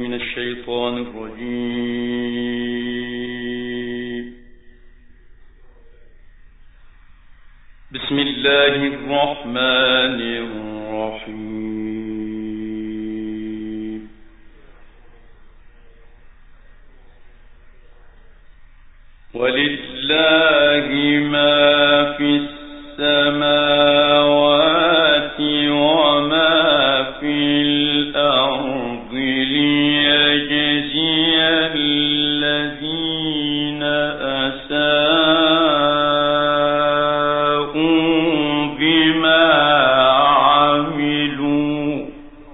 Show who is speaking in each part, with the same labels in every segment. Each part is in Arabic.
Speaker 1: من الشيطان الرجيم. بسم الله الرحمن الرحيم. ولله ما في السماوات وما في الأرض ليجزي الذين أساءوا بما عملوا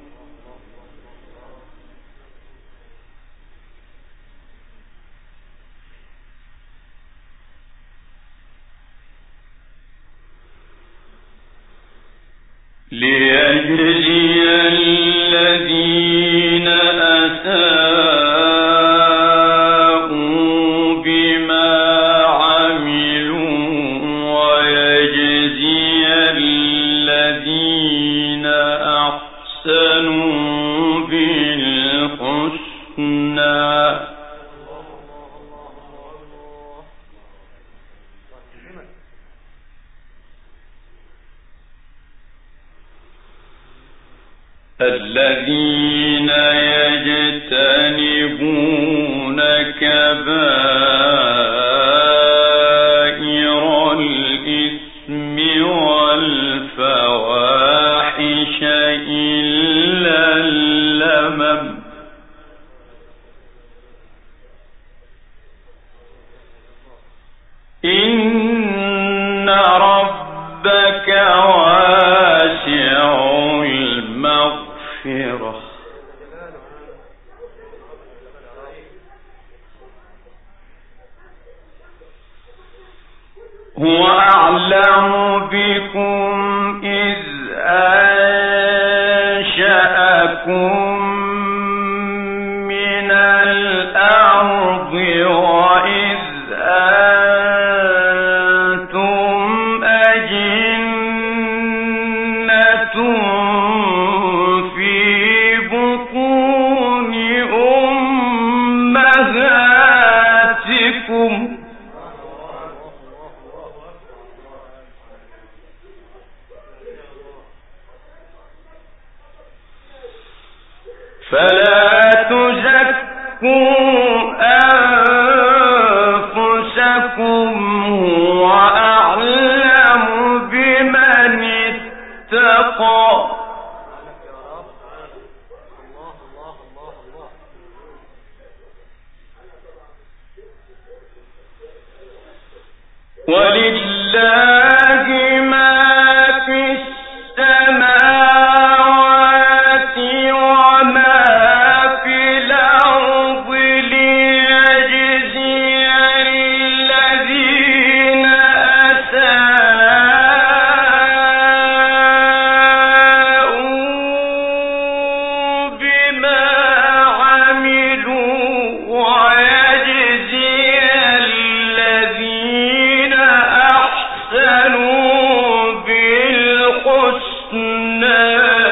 Speaker 1: ويجزي الذين أحسنوا بالحسنى. الذين يجتنبون كبائر الإثم والفواحش إلا اللمم إن ربك واسع المغفرة هو أعلم بكم إذ أنشأكم من الأرض وإذ أنتم أجنة في بطون أمهاتكم فلا تزكوا أنفسكم هو أعلم بمن اتقى ولله ما في السماوات وما في الأرض ليجزي الذين أساءوا بما عملوا ويجزي الذين أحسنوا بالحسنى.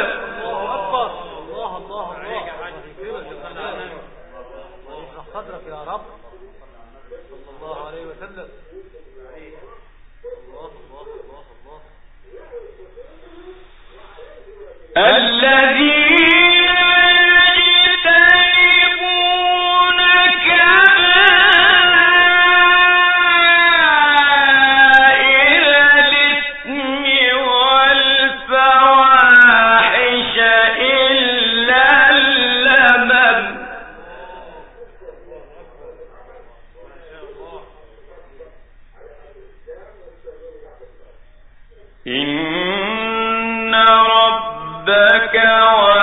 Speaker 2: صدرك يا رب صلى الله عليه وسلم.
Speaker 1: الذين يجتنبون كبائر الإثم والفواحش إلا اللمم إن ربك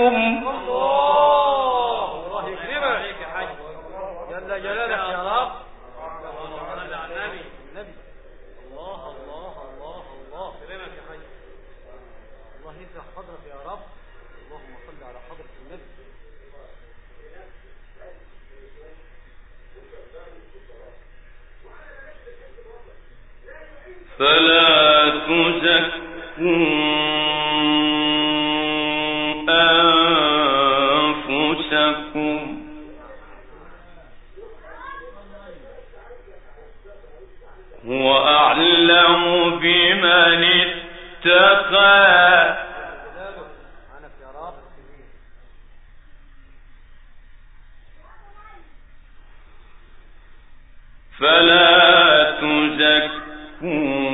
Speaker 2: الله يكرمك يا حاج. جل جلالك يا رب. النبي. الله الله الله الله. سلامك يا حاج. الله يسرح صدرك يا رب. اللهم صل على حضرة النبي.
Speaker 1: فلا تزكوا أنفسكم هو أعلم بمن اتقى فلا تزكوا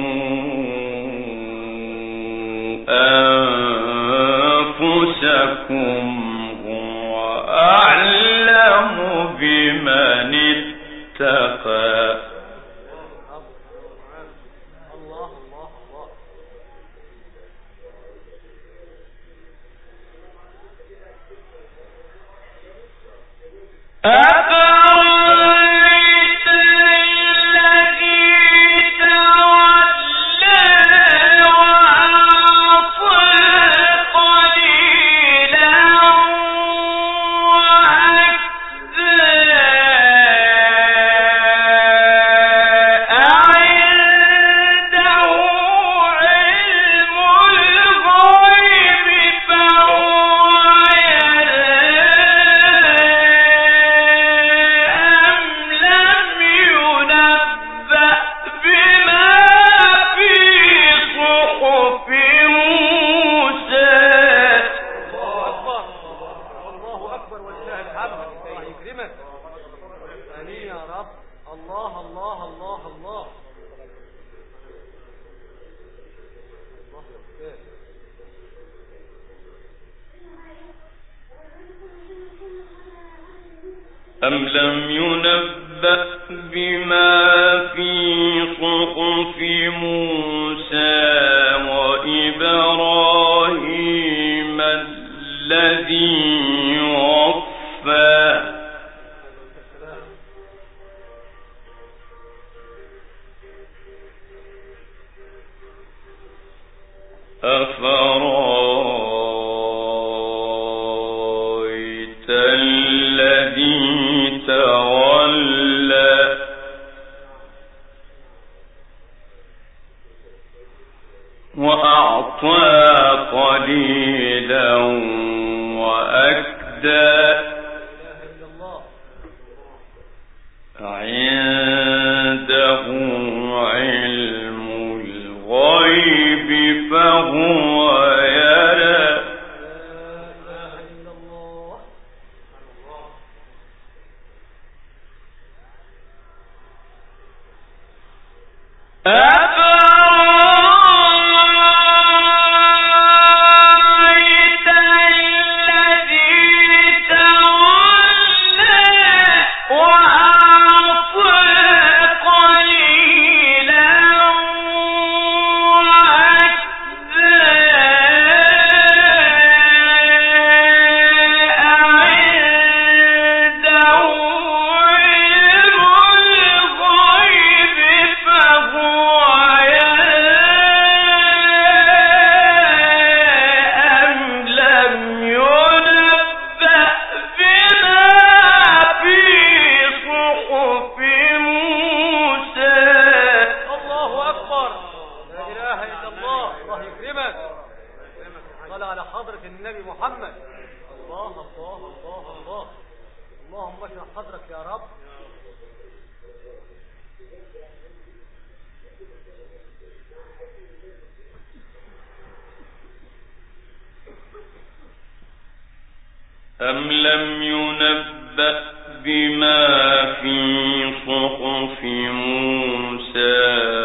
Speaker 1: أنفسكم هو أعلم بمن اتقى
Speaker 2: الله الله الله.
Speaker 1: أفرأيت الذي تولى وأعطى قليلا وأكدى أعنده علم الغيب فهو يرى أم لم ينبأ بما في صحف موسى
Speaker 2: الله أكبر. الله أكبر ولله الحمد. الله يكرمك. آمين يا رب. الله الله الله الله. الله يا أستاذ.
Speaker 1: أم لم ينبأ بما في صحف موسى وإبراهيم الذي وفى أفرأيت الذي تولى وأعطى قليلا وأكدى عنده علم الغيب فهو يرى أفرأيت الذي تولى وأعطى قليلا وأكدى عنده علم الغيب فهو يرى أم لم ينبأ بما في صحف موسى
Speaker 2: الله أكبر. لا إله إلا الله. الله يكرمك. صل على حضرة النبي محمد. الله الله الله الله. اللهم اشرح صدرك يا رب.
Speaker 1: أم لم ينبأ بما في صحف موسى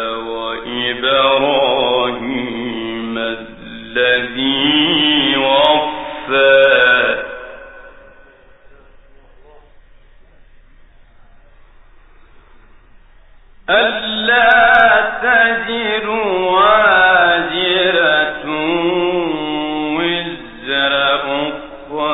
Speaker 1: وإبراهيم الذي وفى ألا تزر وازرة وزر أخرى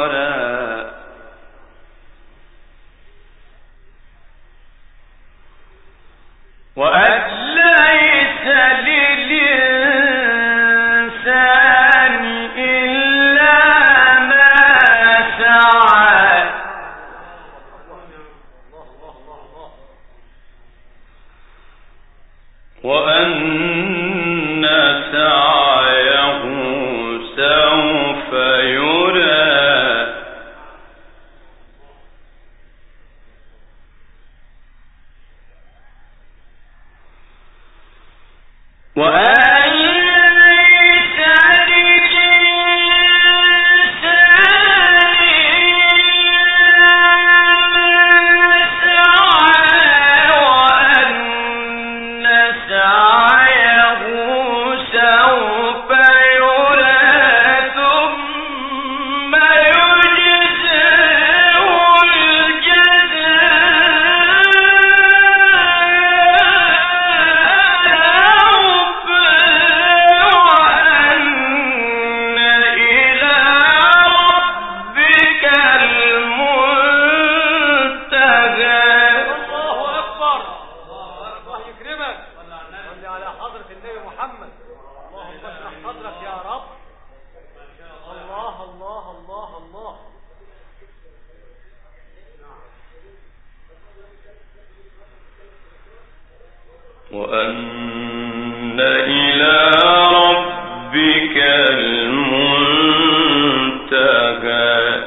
Speaker 1: وأن إلى ربك المنتهى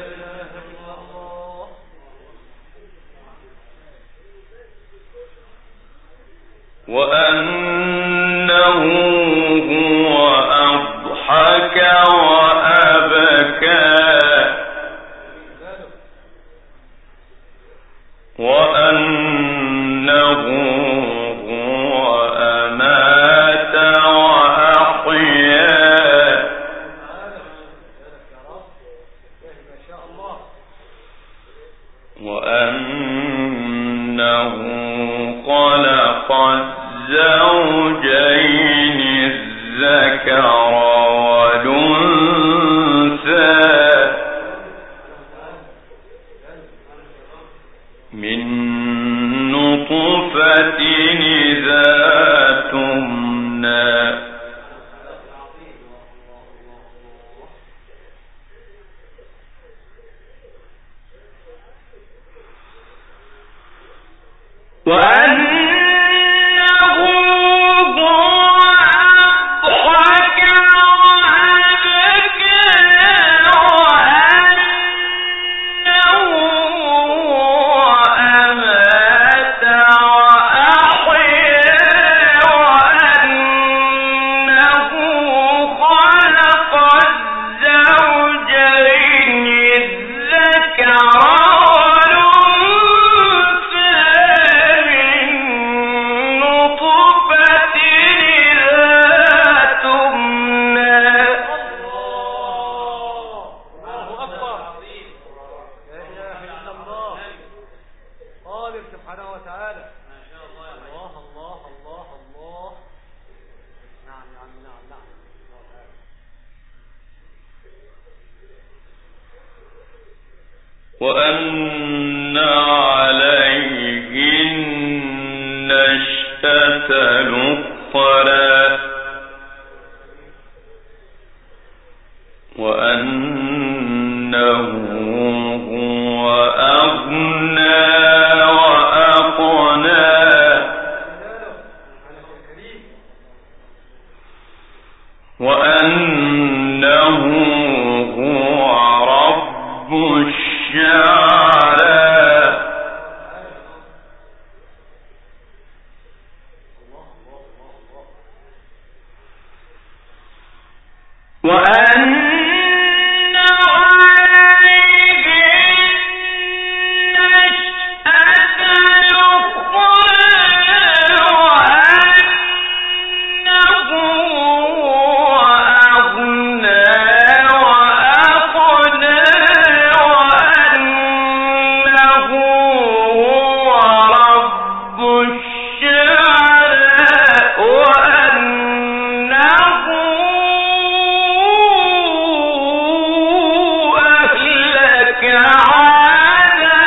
Speaker 1: وأنه هو أضحك وأبكى وأنه هو أمات وأحيا وأنه خلق الزوجين الذكر والأنثى من نطفة إذا تمنى وأنه هو أضحك وأبكى وأنه هو أمات وأحيا وأنه خلق الزوجين الذكر وأن عليه النشأة الأخرى وأنه هو أغنى وأقنى وأنه هو رب الشعرى وأن عليه النشأة الأخرى وأنه هو أغنى وأقنى وأنه هو رب الشعرى وأنه أهلك عادا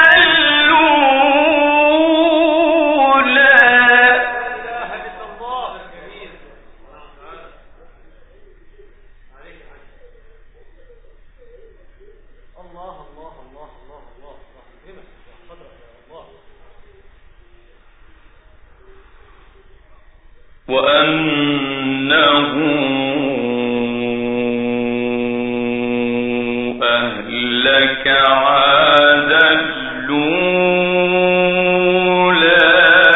Speaker 1: الأولى. وأنه أهلك عادا الأولى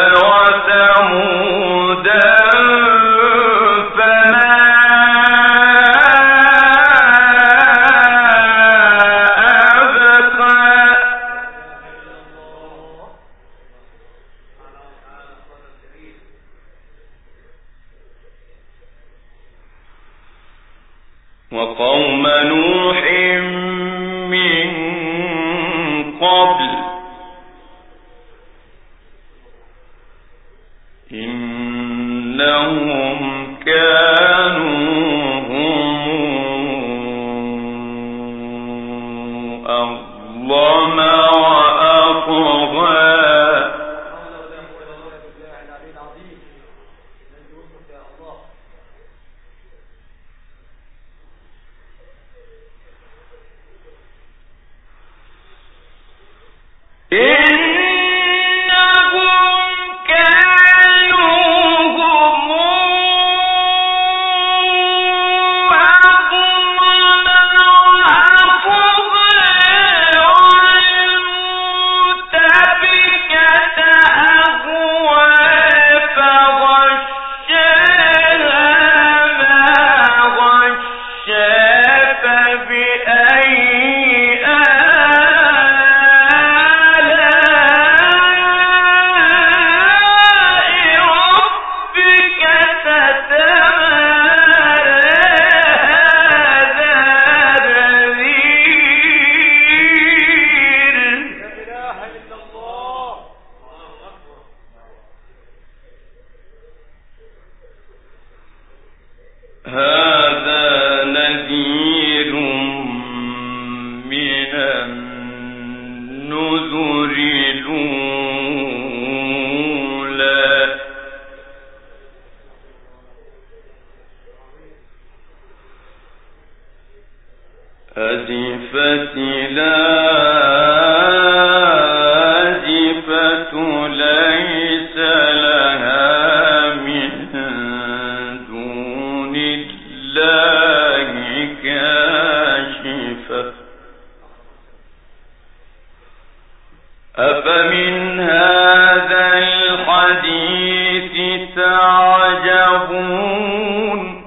Speaker 1: وثمودا فما أبقى وقوم نوح من قبل إنهم كانوا هم أظلم وأطغى أزفت لازفة ليس لها من دون الله كاشفة أفمن هذا الحديث تعجبون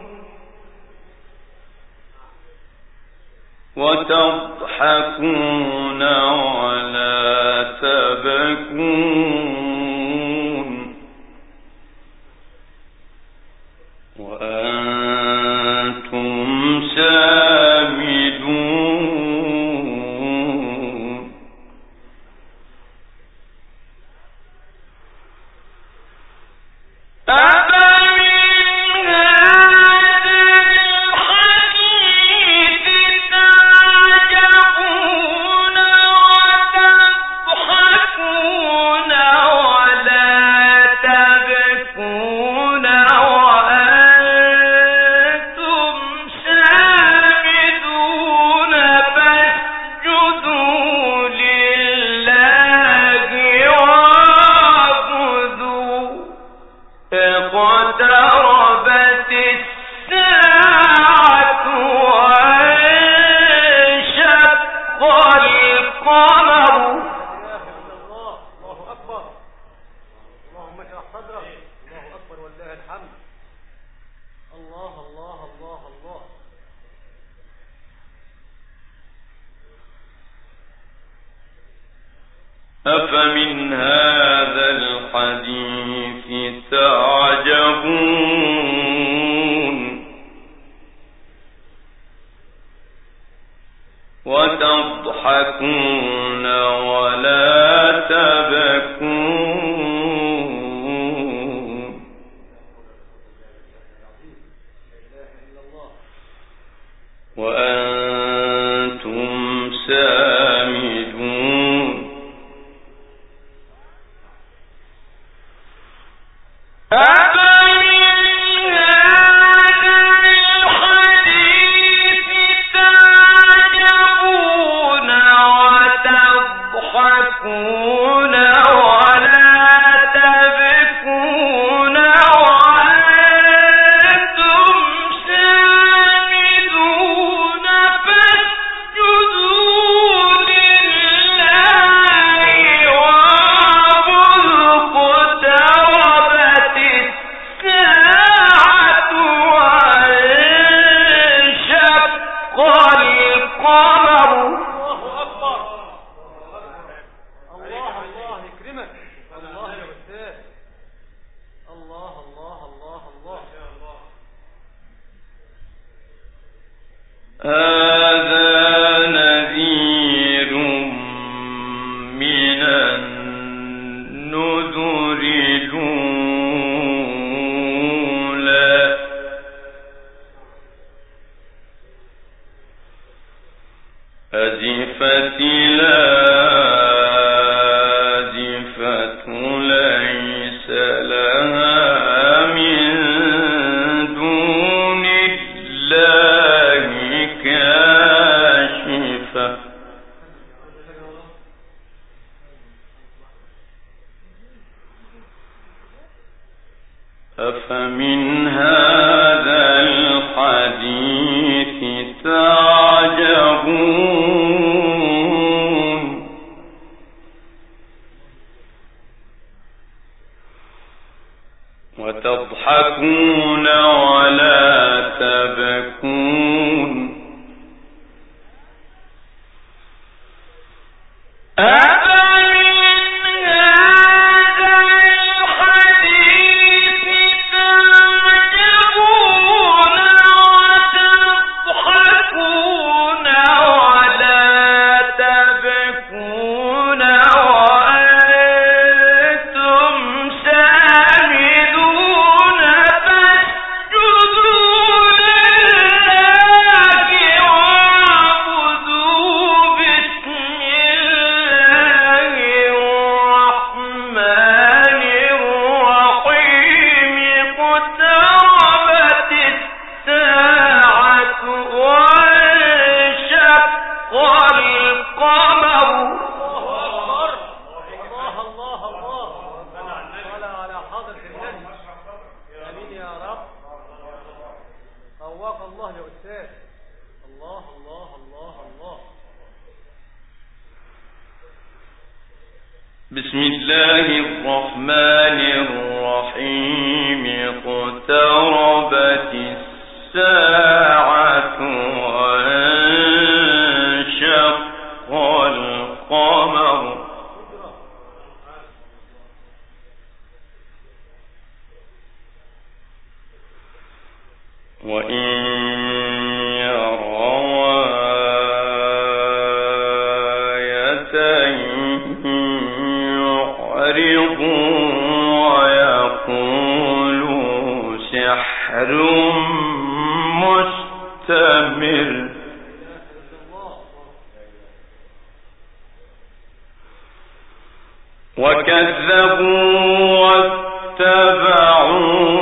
Speaker 1: وتضحكون ولا تبكون وأنتم سامدون أفمن هذا الحديث تعجبون وتضحكون ولا تبكون وأنتم سامدون هذا نذير من النذر الأولى أزفت لازفة ليس لها من دون الله كاشفة أفمن هذا الحديث تعجبون وتضحكون ولا تبكون
Speaker 3: سامدون فاسجدوا لله
Speaker 2: يا أستاذ. الله الله الله الله.
Speaker 1: بسم الله الرحمن الرحيم. اقتربت الساعة وانشق القمر وإن يروا آية يعرضوا ويقولوا سحر مستمر وكذبوا واتبعوا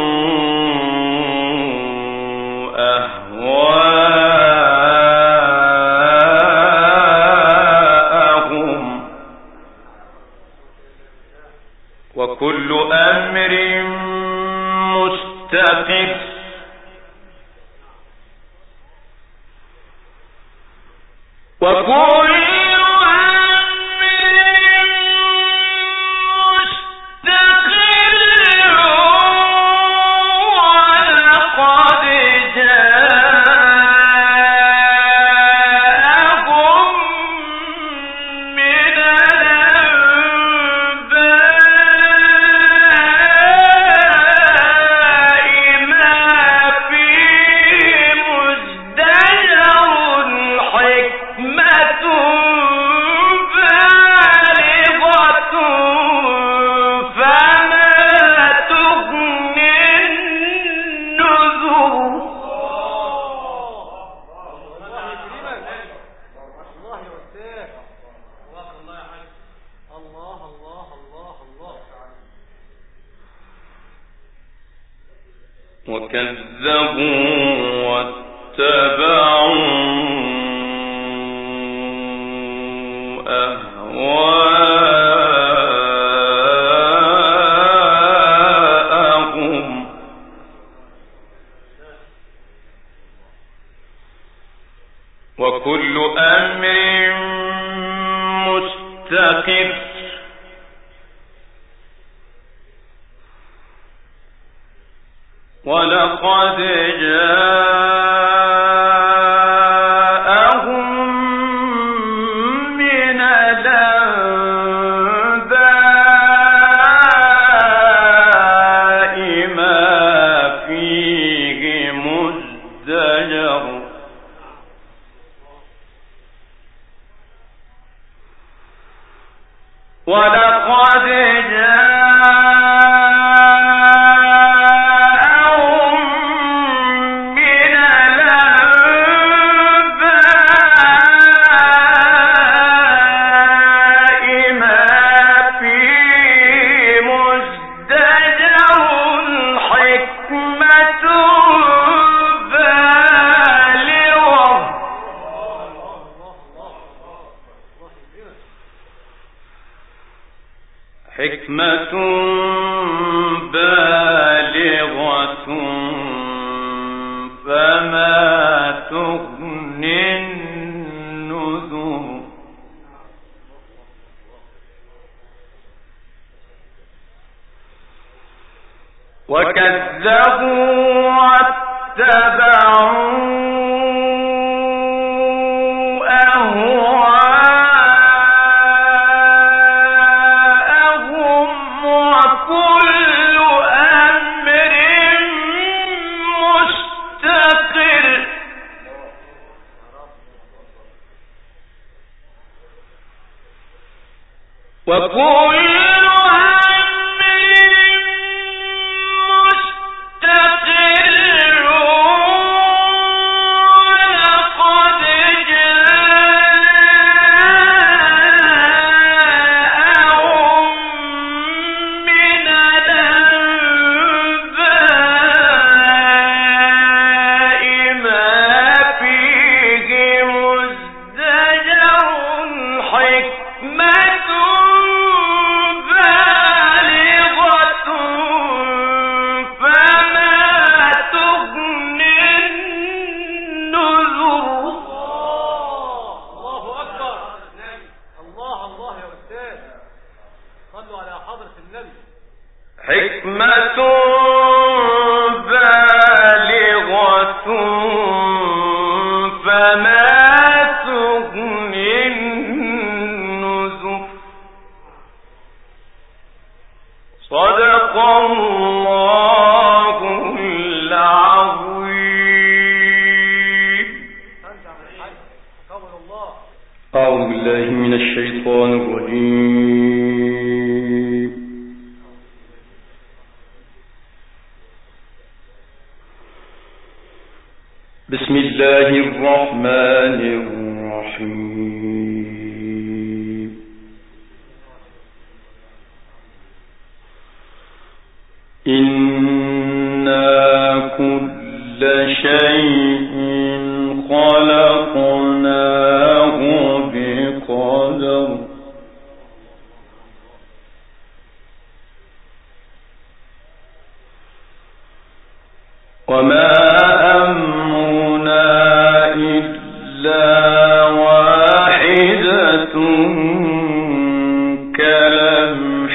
Speaker 1: أهواءهم وكل أمر مستقر وكل وكذبوا واتبعوا أهواءهم وكل أمر مستقر ولقد جاءهم من الأنباء ما فيه مزدجر ولقد حكمة بالغة فما تغني النذر وكذبوا واتبعوا وكل حكمة بالله من الشيطان الرجيم. بسم الله الرحمن الرحيم. إنا كل شيء خلقناه بقدر وما أمرنا إلا واحدة كلمح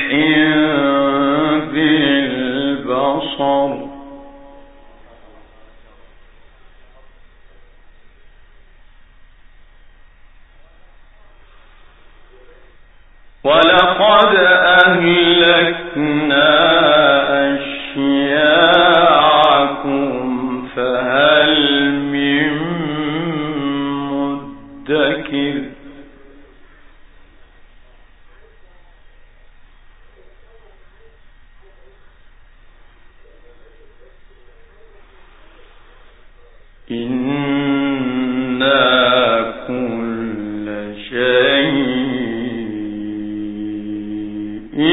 Speaker 1: بالبصر ولقد أهلكنا أشياعكم فهل من مدكر إنا كل شيء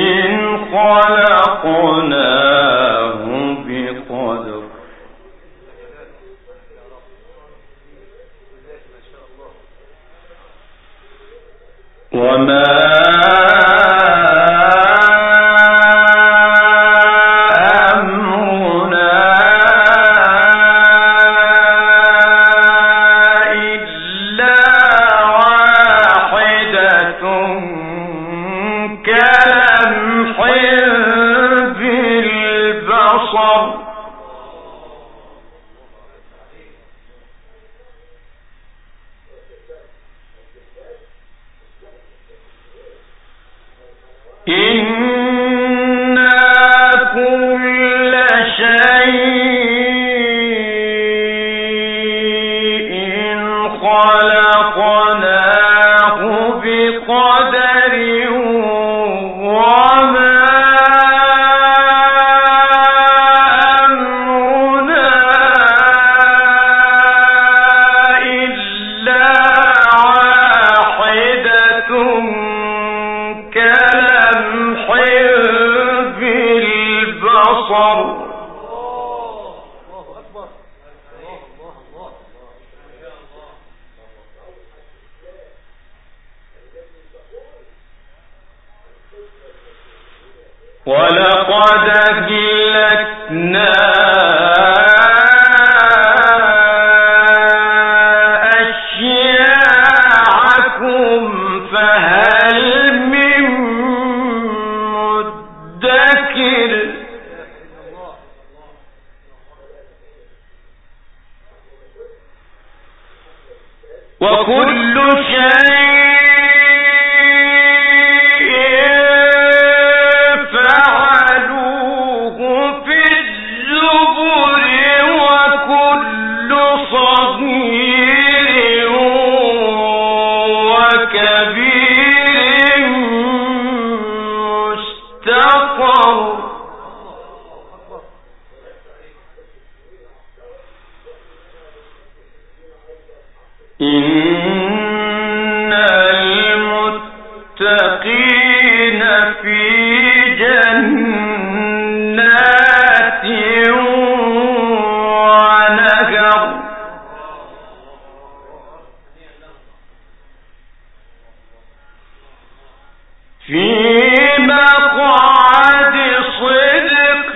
Speaker 1: خلقناه بقدر وما ولقد أهلكنا أشياعكم فهل من مدكر وكل شيء إن المتقين في جنات ونهر في مقعد صدق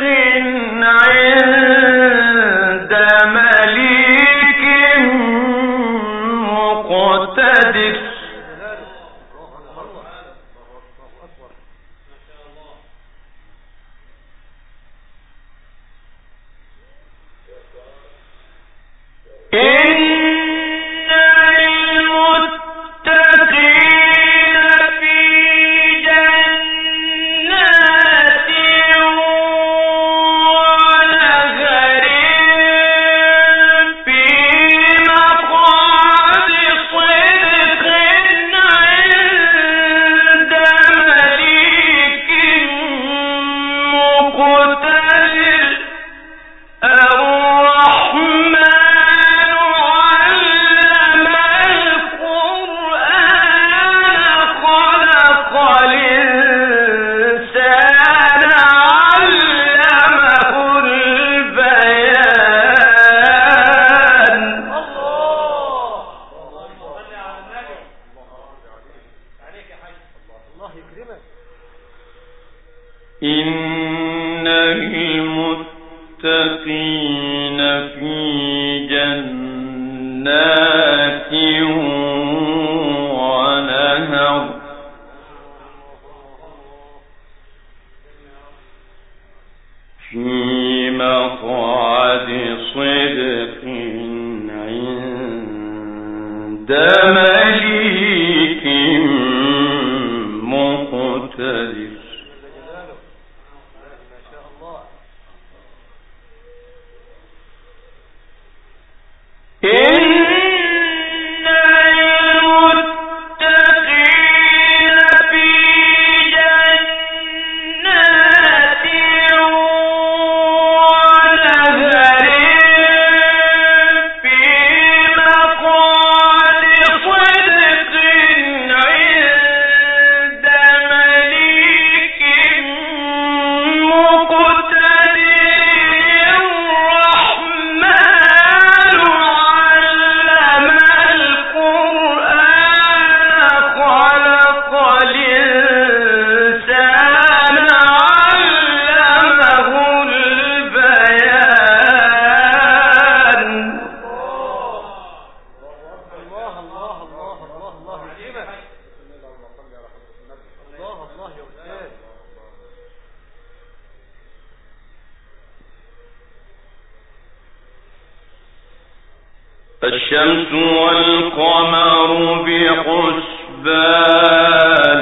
Speaker 1: عند مليك مقتدر إن المتقين في جنات جنات ونهر في مقعد صدق عند مليك مقتدر. الشمس والقمر بحسبان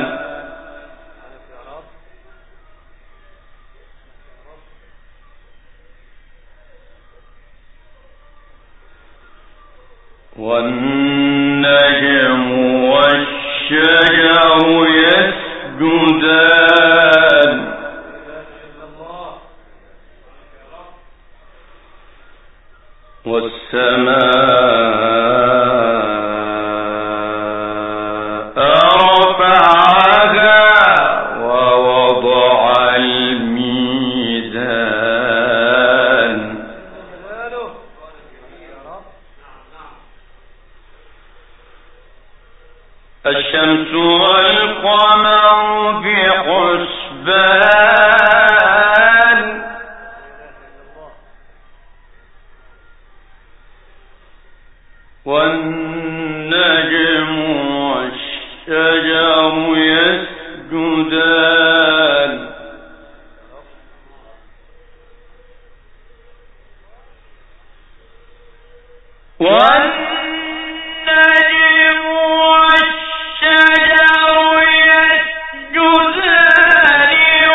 Speaker 1: والنجم والشجر يسجدان والسماء رفعها ووضع الميزان الشمس والقمر بحسبان والنجم والشجر يسجدان والنجم والشجر يسجدان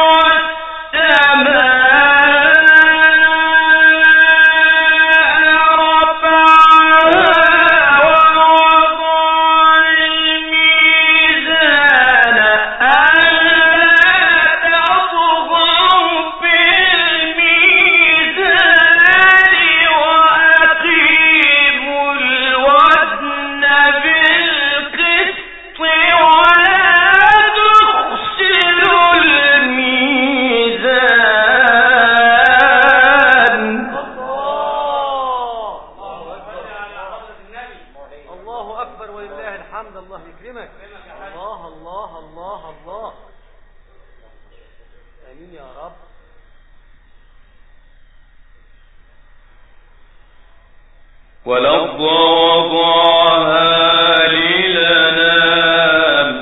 Speaker 1: والأرض وضعها للأنام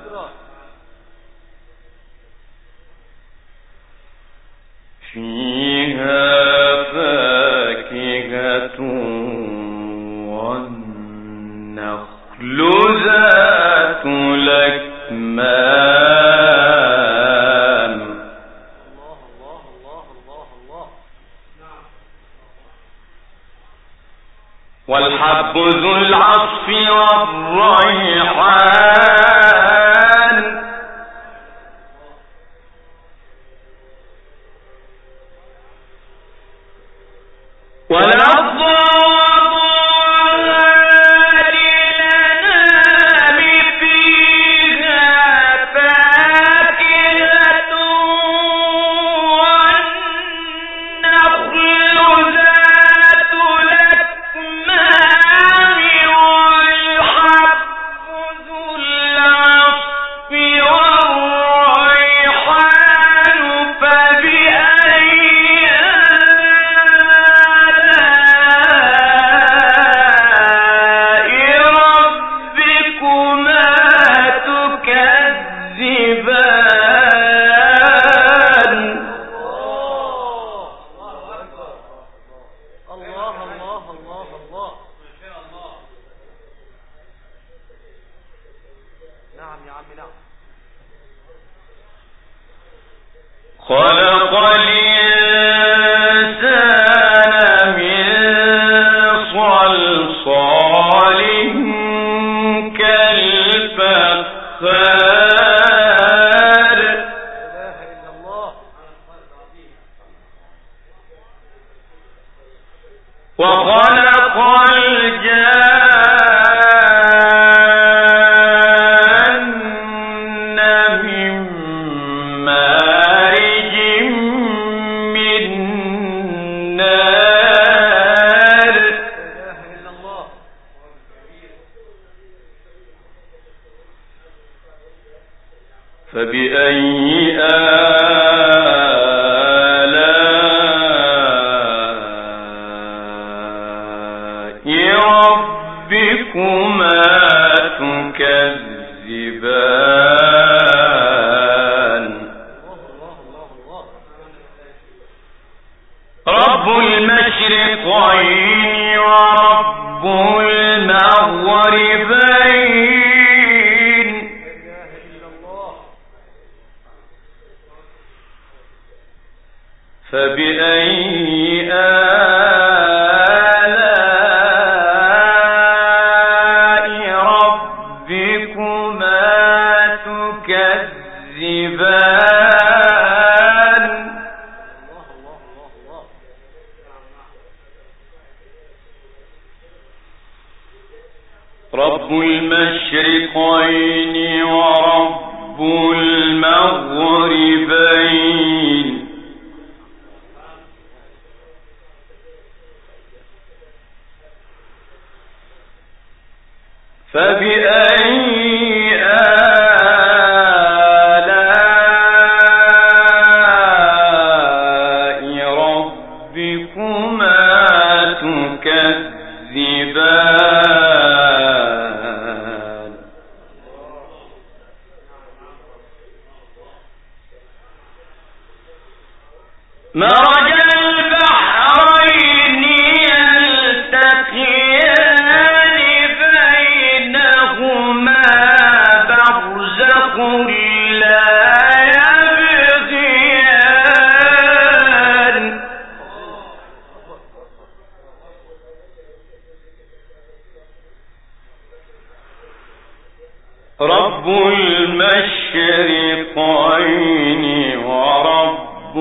Speaker 1: فيها فاكهة والنخل ذات الأكمام والحب ذو العصف والريحان والأرض وضعها للأنام فيها فاكهة والنخل ذات الأكمام والحب ذو العصف
Speaker 2: عم نعم.
Speaker 1: خلق الإنسان من صلصال كالفخار
Speaker 2: لا إله إلا الله.
Speaker 1: وخلق الجان من مارج من نار
Speaker 2: لا إله إلا الله.
Speaker 1: فبأي آلاء ربكما تكذبان رب المشرقين ورب المغربين فبأي آلاء ربكما تكذبان رب المشرقين ورب المغربين فبأي آلاء ربكما تكذبان مرج البحرين يلتقيان بينهما برزخ لا يبغيان رب المشرقين ورب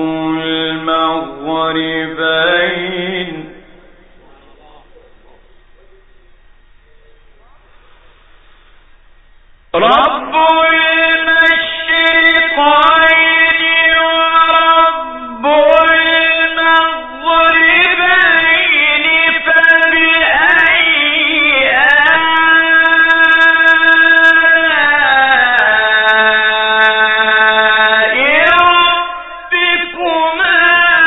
Speaker 1: المغربين رب المشرقين ورب المغربين فبأي آلاء ربكما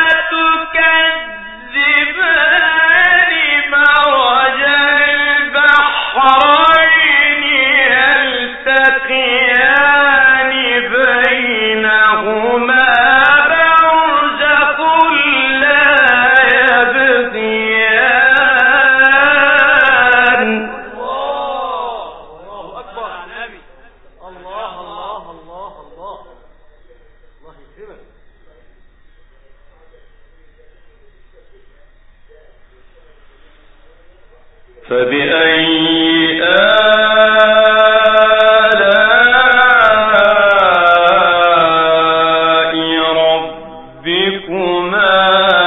Speaker 1: تكذبان مرج البحرين يلتقيان بينهما برزخ لا يبغيان
Speaker 2: الله أكبر عن أبي. الله الله الله الله. الله يكرمك.
Speaker 1: فبأي آلاء ربكما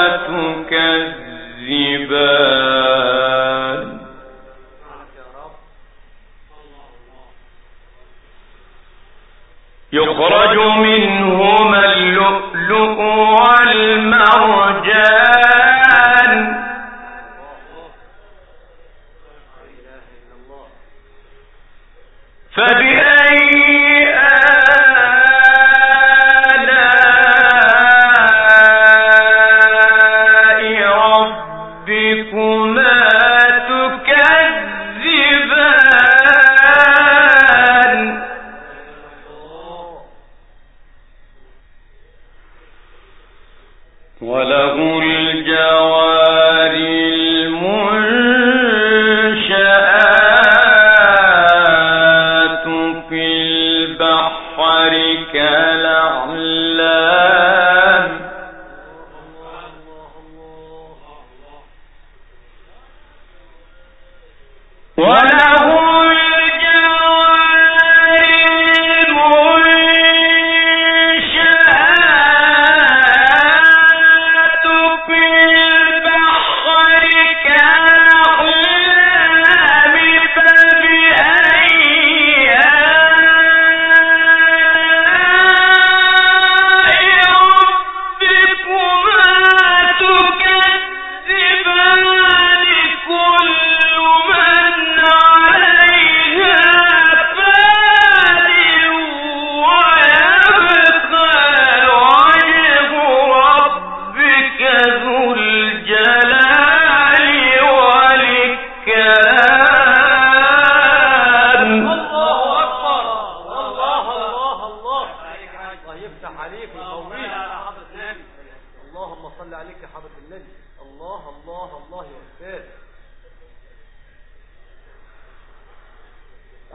Speaker 1: تكذبان يخرج منهما اللؤلؤ والمرجان فبأي آلاء ربكما تكذبان وله الجوار المنشآت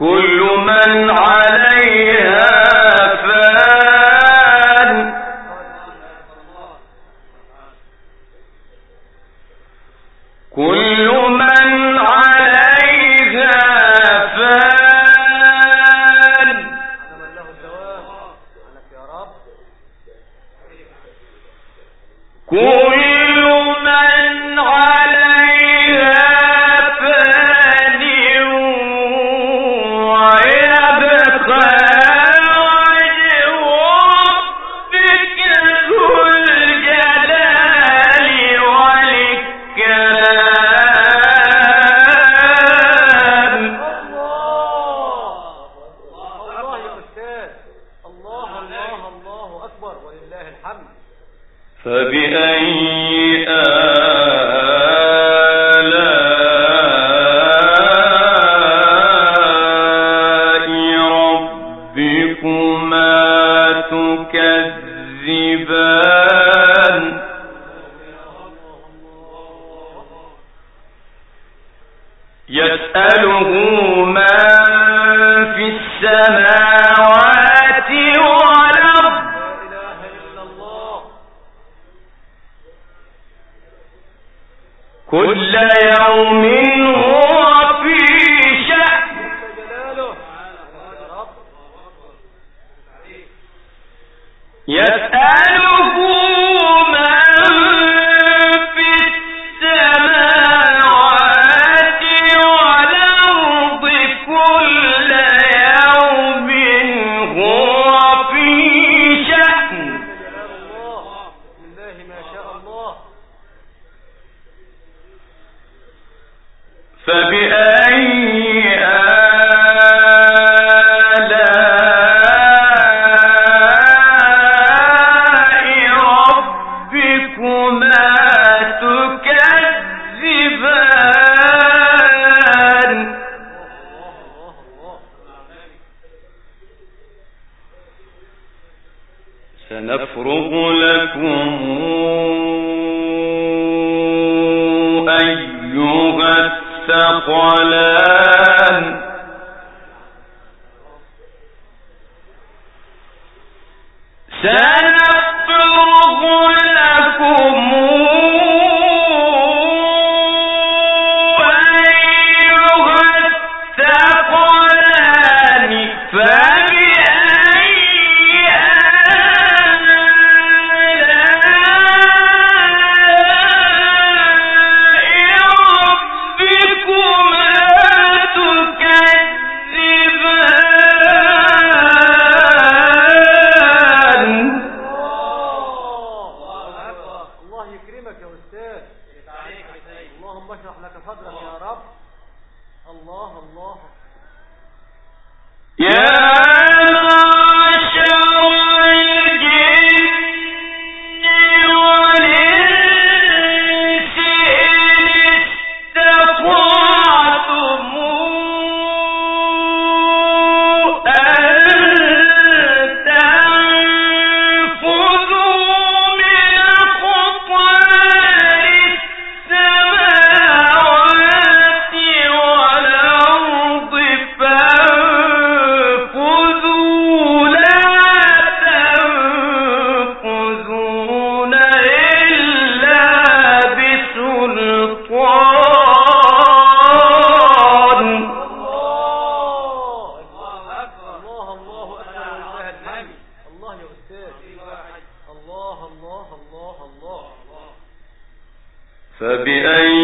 Speaker 1: كل من عليها فان كل من عليها فان
Speaker 2: له الدوام عنك يا رب.
Speaker 1: كل من عليها فان ويبقى وجه ربك ذو الجلال والإكرام.
Speaker 2: الله يا أستاذ، الله الله الله أكبر ولله الحمد.
Speaker 1: فبأي آلاء ربكما تكذبان يسأله من في السماوات والأرض
Speaker 2: لا إله إلا الله.
Speaker 1: كل يوم هو في شأن
Speaker 2: جلاله يا رب.
Speaker 1: يسأله من في السماوات والأرض كل يوم هو في شأن.
Speaker 2: جلال الله، بسم الله ما شاء الله.
Speaker 1: فبأي آلاء ربكما تكذبان سنفرغ لكم أيها الثقلان سنفرغ لكم أيها الثقلان فبأي آلاء ربكما تكذبان.
Speaker 2: الله يكرمك يا أستاذ. اللهم اشرح لك صدرك يا رب. الله الله.
Speaker 1: يا معشر الجن والإنس إن استطعتم أن تنفذوا من أقطار السماوات والأرض فانفذوا لا تنفذون إلا بسلطان.
Speaker 2: الله الله الله أكبر ولله الحمد. الله يا أستاذ. الله الله الله الله.
Speaker 1: فبأي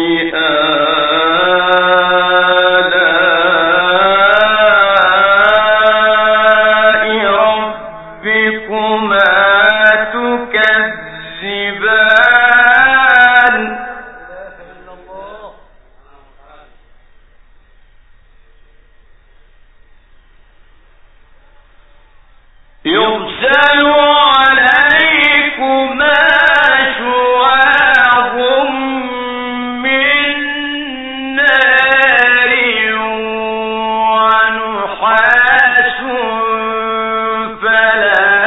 Speaker 1: آلاء ربكما تكذبان
Speaker 2: لا إله إلا الله.
Speaker 1: يرسل عليكما شواظ من نار ونحاس فلا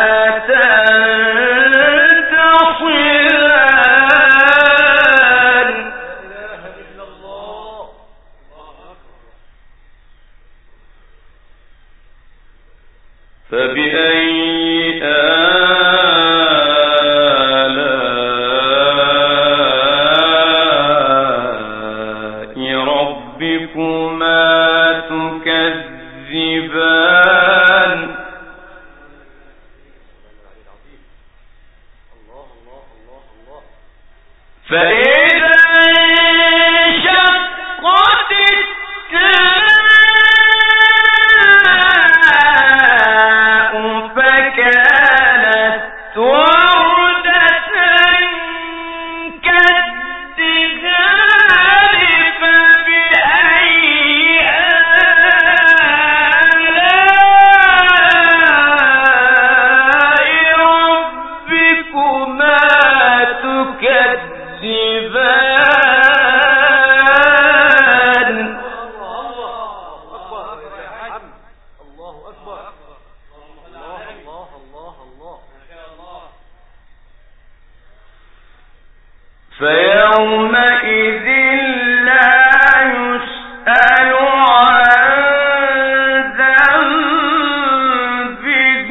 Speaker 1: تنتصران.
Speaker 2: لا إله إلا الله.
Speaker 1: فبأي آلاء ربكما تكذبان فإذا انشقت السماء فكانت وردة كالدهان فبأي آلاء ربكما تكذبان
Speaker 2: الله أكبر. الله الله الله الله.
Speaker 1: فيومئذ لا يسأل عن ذنبه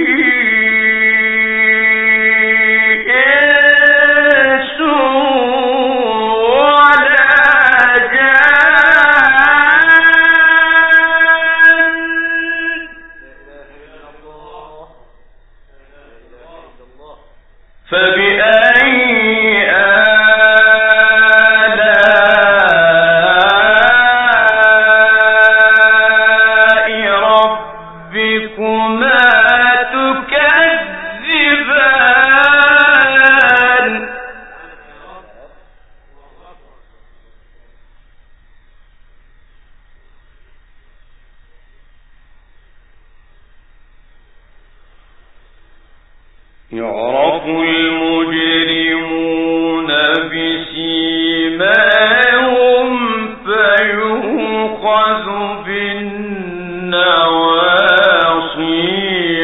Speaker 1: إنس ولا جان. فبأي آلاء ربكما تكذبان يعرف المجرمون بسيماهم فيؤخذ بالنواصي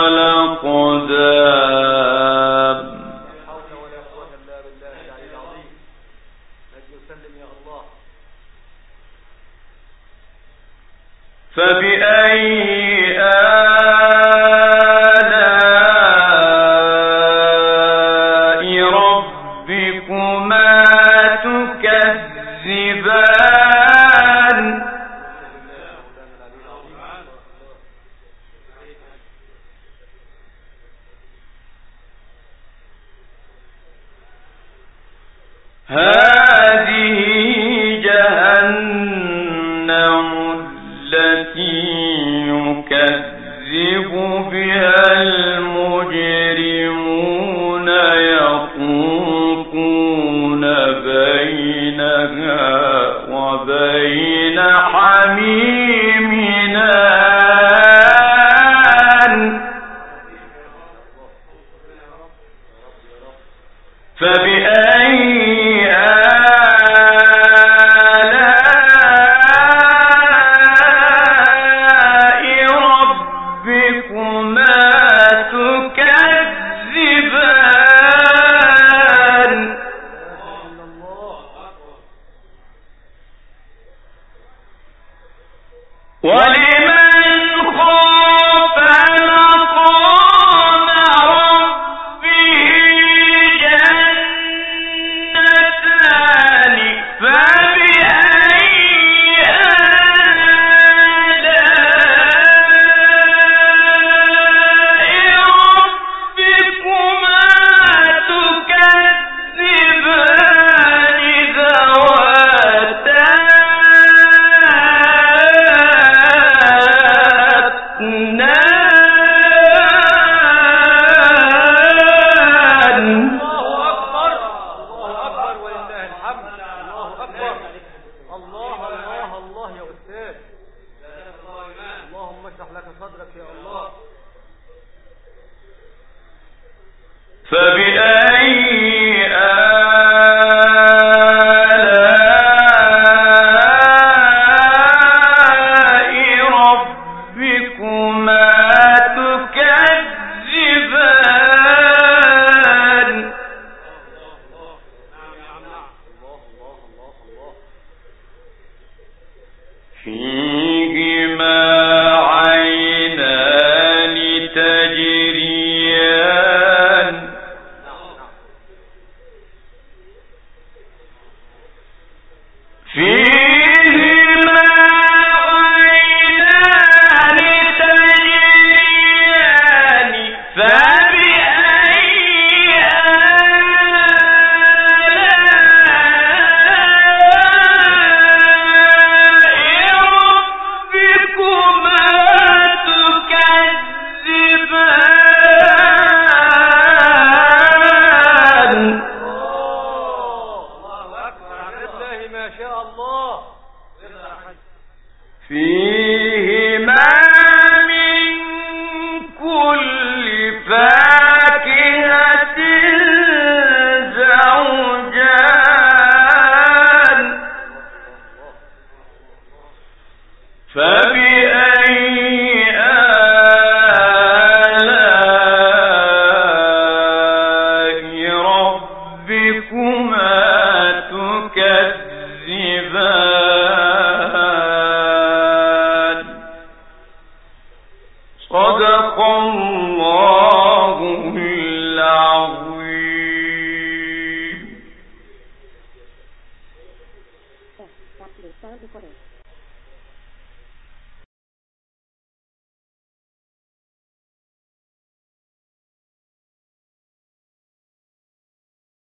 Speaker 1: والأقدام.
Speaker 2: حول ولا قوة إلا بالله العلي العظيم. نجي وسلم يا الله.
Speaker 1: فبأي آلاء ربكما تكذبان هذه جهنم التي يكذب بها المجرمون يطوفون بينها وبين حميم آن. فبأي آلاء ربكما تكذبان ولمن خاف مقام ربه جنتان فبأي آلاء ربكما تكذبان ذواتا أفنان.
Speaker 2: الله أكبر. الله أكبر ولله الحمد. الله أكبر. الله الله الله يا أستاذ. اللهم اشرح لك صدرك يا الله.
Speaker 1: فبأي آلاء ربكما تكذبان فيهما عينان فيهما من كل فاكهة زوجان فبأي آلاء ربكما تكذبان صدق الله